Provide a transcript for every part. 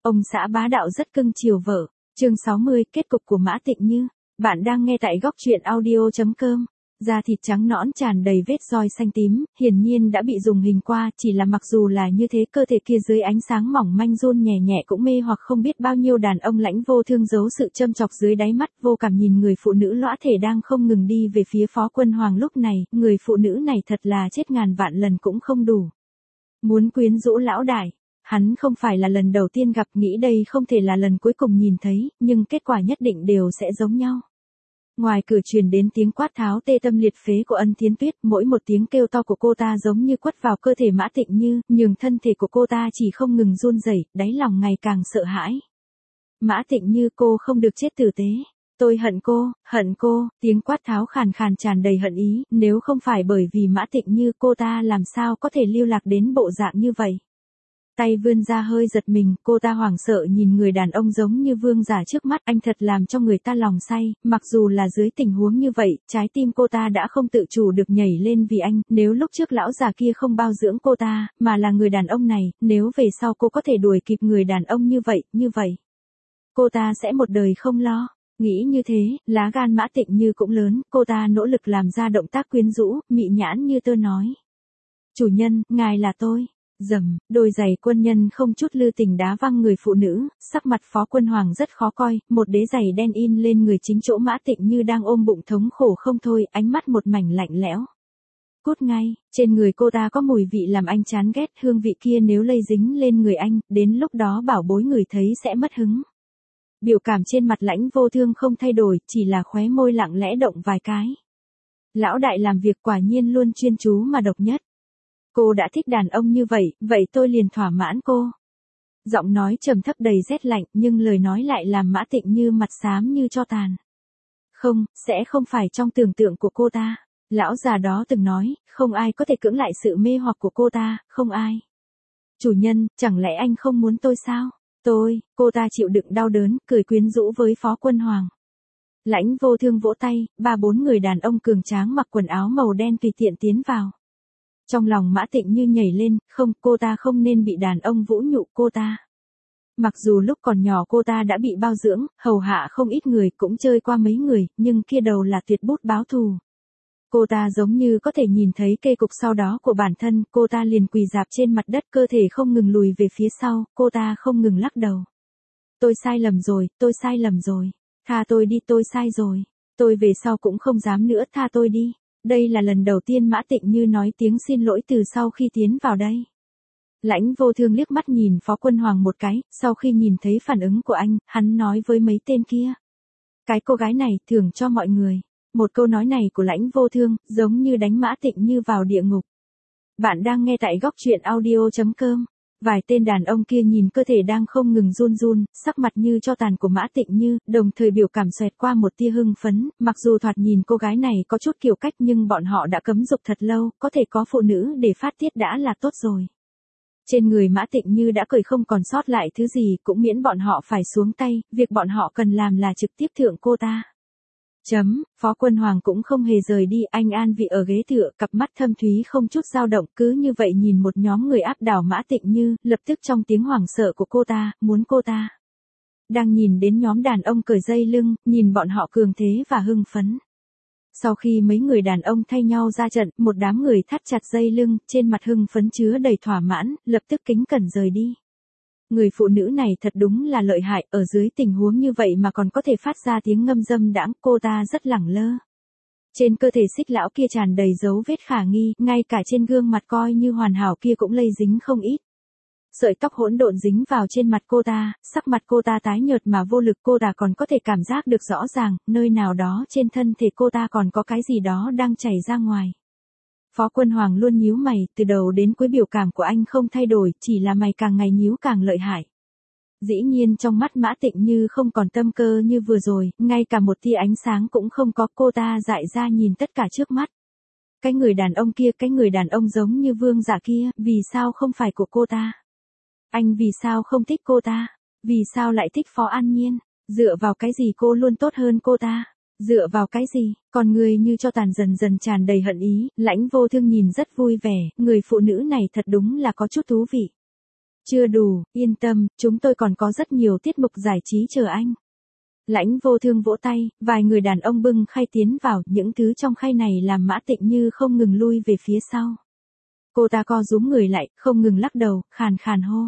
Ông xã bá đạo rất cưng chiều vợ. Chương 60, kết cục của Mã Tịnh Như. Bạn đang nghe tại góc truyện audio.com. Da thịt trắng nõn tràn đầy vết roi xanh tím, hiển nhiên đã bị dùng hình qua, chỉ là mặc dù là như thế cơ thể kia dưới ánh sáng mỏng manh run nhẹ nhẹ cũng mê hoặc không biết bao nhiêu đàn ông Lãnh Vô Thương giấu sự châm chọc dưới đáy mắt vô cảm nhìn người phụ nữ lõa thể đang không ngừng đi về phía Phó Quân Hoàng lúc này, người phụ nữ này thật là chết ngàn vạn lần cũng không đủ. Muốn quyến rũ lão đại. Hắn không phải là lần đầu tiên gặp, nghĩ đây không thể là lần cuối cùng nhìn thấy, nhưng kết quả nhất định đều sẽ giống nhau. Ngoài cửa truyền đến tiếng quát tháo tê tâm liệt phế của Ân Thiến Tuyết, mỗi một tiếng kêu to của cô ta giống như quất vào cơ thể Mã Tịnh Như, nhường thân thể của cô ta chỉ không ngừng run rẩy, đáy lòng ngày càng sợ hãi. Mã Tịnh Như, cô không được chết tử tế. Tôi hận cô, tiếng quát tháo khàn khàn tràn đầy hận ý, nếu không phải bởi vì Mã Tịnh Như cô ta làm sao có thể lưu lạc đến bộ dạng như vậy. Tay vươn ra hơi giật mình, cô ta hoảng sợ nhìn người đàn ông giống như vương giả trước mắt, anh thật làm cho người ta lòng say, mặc dù là dưới tình huống như vậy, trái tim cô ta đã không tự chủ được nhảy lên vì anh, nếu lúc trước lão già kia không bao dưỡng cô ta, mà là người đàn ông này, nếu về sau cô có thể đuổi kịp người đàn ông như vậy, cô ta sẽ một đời không lo. Nghĩ như thế, lá gan Mã Tịnh Như cũng lớn, cô ta nỗ lực làm ra động tác quyến rũ, mị nhãn như tơ nói. Chủ nhân, ngài là tôi. Dầm, đôi giày quân nhân không chút lưu tình đá văng người phụ nữ, sắc mặt Phó Quân Hoàng rất khó coi, một đế giày đen in lên người chính chỗ Mã Tịnh Như đang ôm bụng thống khổ không thôi, ánh mắt một mảnh lạnh lẽo. Cút ngay, trên người cô ta có mùi vị làm anh chán ghét, hương vị kia nếu lây dính lên người anh, đến lúc đó bảo bối người thấy sẽ mất hứng. Biểu cảm trên mặt Lãnh Vô Thương không thay đổi, chỉ là khóe môi lặng lẽ động vài cái. Lão đại làm việc quả nhiên luôn chuyên chú mà độc nhất. Cô đã thích đàn ông như vậy, vậy tôi liền thỏa mãn cô. Giọng nói trầm thấp đầy rét lạnh, nhưng lời nói lại làm Mã Tịnh Như mặt xám như tro tàn. Không, sẽ không phải trong tưởng tượng của cô ta. Lão già đó từng nói, không ai có thể cưỡng lại sự mê hoặc của cô ta, không ai. Chủ nhân, chẳng lẽ anh không muốn tôi sao? Cô ta chịu đựng đau đớn, cười quyến rũ với Phó Quân Hoàng. Lãnh Vô Thương vỗ tay, 3-4 người đàn ông cường tráng mặc quần áo màu đen tùy tiện tiến vào. Trong lòng Mã Tịnh Như nhảy lên, không, cô ta không nên bị đàn ông vũ nhục cô ta. Mặc dù lúc còn nhỏ cô ta đã bị bao dưỡng, hầu hạ không ít người, cũng chơi qua mấy người, nhưng kia đầu là tuyệt bút báo thù. Cô ta giống như có thể nhìn thấy kết cục sau đó của bản thân, cô ta liền quỳ rạp trên mặt đất, cơ thể không ngừng lùi về phía sau, cô ta không ngừng lắc đầu. Tôi sai lầm rồi, tha tôi đi, tôi sai rồi, tôi về sau cũng không dám nữa, tha tôi đi. Đây là lần đầu tiên Mã Tịnh Như nói tiếng xin lỗi từ sau khi tiến vào đây. Lãnh Vô Thương liếc mắt nhìn Phó Quân Hoàng một cái, sau khi nhìn thấy phản ứng của anh, hắn nói với mấy tên kia. Cái cô gái này thưởng cho mọi người. Một câu nói này của Lãnh Vô Thương, giống như đánh Mã Tịnh Như vào địa ngục. Bạn đang nghe tại góc truyện audio.com. Vài tên đàn ông kia nhìn cơ thể đang không ngừng run, sắc mặt như tro tàn của Mã Tịnh Như, đồng thời biểu cảm xoẹt qua một tia hưng phấn, mặc dù thoạt nhìn cô gái này có chút kiểu cách nhưng bọn họ đã cấm dục thật lâu, có thể có phụ nữ để phát tiết đã là tốt rồi. Trên người Mã Tịnh Như đã cởi không còn sót lại thứ gì, cũng miễn bọn họ phải xuống tay, việc bọn họ cần làm là trực tiếp thượng cô ta. Phó Quân Hoàng cũng không hề rời đi, anh an vị ở ghế tựa, cặp mắt thâm thúy không chút dao động, cứ như vậy nhìn một nhóm người áp đảo Mã Tịnh Như, lập tức trong tiếng hoảng sợ của cô ta, muốn cô ta. Đang nhìn đến nhóm đàn ông cởi dây lưng, nhìn bọn họ cường thế và hưng phấn. Sau khi mấy người đàn ông thay nhau ra trận, một đám người thắt chặt dây lưng, trên mặt hưng phấn chứa đầy thỏa mãn, lập tức kính cẩn rời đi. Người phụ nữ này thật đúng là lợi hại, ở dưới tình huống như vậy mà còn có thể phát ra tiếng ngâm dâm đãng, cô ta rất lẳng lơ. Trên cơ thể Xích lão kia tràn đầy dấu vết khả nghi, ngay cả trên gương mặt coi như hoàn hảo kia cũng lây dính không ít. Sợi tóc hỗn độn dính vào trên mặt cô ta, sắc mặt cô ta tái nhợt mà vô lực, cô ta còn có thể cảm giác được rõ ràng, nơi nào đó trên thân thể cô ta còn có cái gì đó đang chảy ra ngoài. Phó Quân Hoàng luôn nhíu mày, từ đầu đến cuối biểu cảm của anh không thay đổi, chỉ là mày càng ngày nhíu càng lợi hại. Dĩ nhiên trong mắt Mã Tịnh Như không còn tâm cơ như vừa rồi, ngay cả một tia ánh sáng cũng không có, cô ta dại ra nhìn tất cả trước mắt. Cái người đàn ông kia, cái người đàn ông giống như vương giả kia, vì sao không phải của cô ta? Anh vì sao không thích cô ta? Vì sao lại thích Phó An Nhiên? Dựa vào cái gì cô luôn tốt hơn cô ta? Dựa vào cái gì? Còn người như cho tàn dần dần tràn đầy hận ý, Lãnh Vô Thương nhìn rất vui vẻ, người phụ nữ này thật đúng là có chút thú vị. Chưa đủ, yên tâm, chúng tôi còn có rất nhiều tiết mục giải trí chờ anh. Lãnh Vô Thương vỗ tay, vài người đàn ông bưng khay tiến vào, những thứ trong khay này làm Mã Tịnh Như không ngừng lui về phía sau. Cô ta co rúm người lại, không ngừng lắc đầu, khàn khàn hô.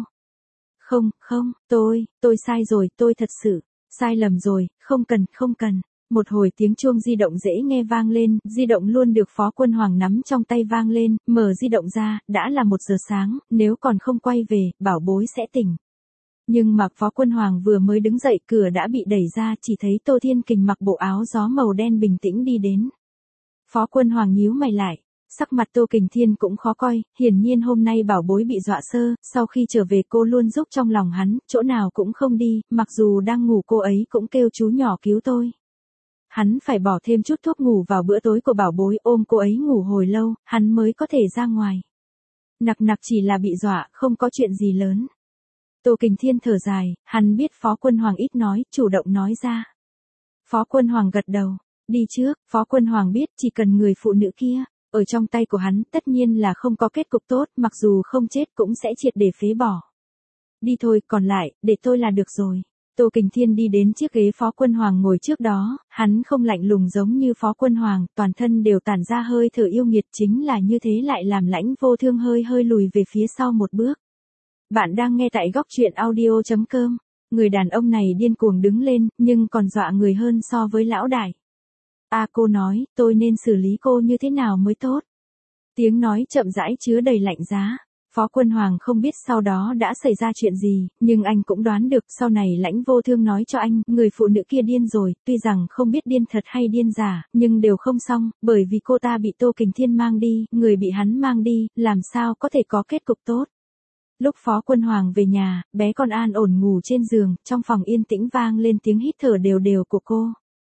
Không, tôi sai rồi, tôi thật sự, sai lầm rồi, không cần. Một hồi tiếng chuông di động dễ nghe vang lên, di động luôn được Phó Quân Hoàng nắm trong tay vang lên, mở di động ra, đã là 1 giờ sáng, nếu còn không quay về, bảo bối sẽ tỉnh. Nhưng mà Phó Quân Hoàng vừa mới đứng dậy, cửa đã bị đẩy ra, chỉ thấy Tô Thiên Kình mặc bộ áo gió màu đen bình tĩnh đi đến. Phó Quân Hoàng nhíu mày lại. Sắc mặt Tô Kình Thiên cũng khó coi, hiển nhiên hôm nay bảo bối bị dọa sơ, sau khi trở về cô luôn giúp trong lòng hắn, chỗ nào cũng không đi, mặc dù đang ngủ cô ấy cũng kêu chú nhỏ cứu tôi. Hắn phải bỏ thêm chút thuốc ngủ vào bữa tối của bảo bối, ôm cô ấy ngủ hồi lâu, hắn mới có thể ra ngoài. Nặc chỉ là bị dọa, không có chuyện gì lớn. Tô Kình Thiên thở dài, hắn biết Phó Quân Hoàng ít nói, chủ động nói ra. Phó Quân Hoàng gật đầu, đi trước, Phó Quân Hoàng biết chỉ cần người phụ nữ kia, ở trong tay của hắn tất nhiên là không có kết cục tốt, mặc dù không chết cũng sẽ triệt để phế bỏ. Đi thôi, còn lại, để tôi là được rồi. Tô Kình Thiên đi đến chiếc ghế Phó Quân Hoàng ngồi trước đó, hắn không lạnh lùng giống như Phó Quân Hoàng, toàn thân đều tản ra hơi thở yêu nghiệt, chính là như thế lại làm Lãnh Vô Thương hơi lùi về phía sau một bước. Bạn đang nghe tại góc truyện audio.com, người đàn ông này điên cuồng đứng lên, nhưng còn dọa người hơn so với lão đại. Cô nói, tôi nên xử lý cô như thế nào mới tốt? Tiếng nói chậm rãi chứa đầy lạnh giá. Phó Quân Hoàng không biết sau đó đã xảy ra chuyện gì, nhưng anh cũng đoán được sau này Lãnh Vô Thương nói cho anh, người phụ nữ kia điên rồi, tuy rằng không biết điên thật hay điên giả, nhưng đều không xong, bởi vì cô ta bị Tô Kình Thiên mang đi, người bị hắn mang đi, làm sao có thể có kết cục tốt. Lúc Phó Quân Hoàng về nhà, bé con an ổn ngủ trên giường, trong phòng yên tĩnh vang lên tiếng hít thở đều của cô.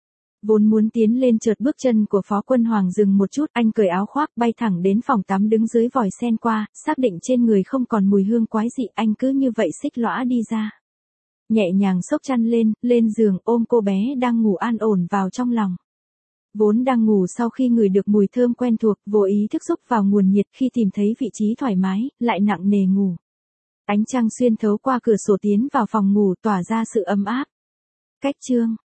Vốn muốn tiến lên chợt bước chân của Phó Quân Hoàng dừng một chút, anh cởi áo khoác bay thẳng đến phòng tắm đứng dưới vòi sen qua, xác định trên người không còn mùi hương quái dị, anh cứ như vậy xích lõa đi ra. Nhẹ nhàng xốc chăn lên giường ôm cô bé đang ngủ an ổn vào trong lòng. Vốn đang ngủ sau khi ngửi được mùi thơm quen thuộc, vô ý thức xúc vào nguồn nhiệt khi tìm thấy vị trí thoải mái, lại nặng nề ngủ. Ánh trăng xuyên thấu qua cửa sổ tiến vào phòng ngủ tỏa ra sự ấm áp. Cách chương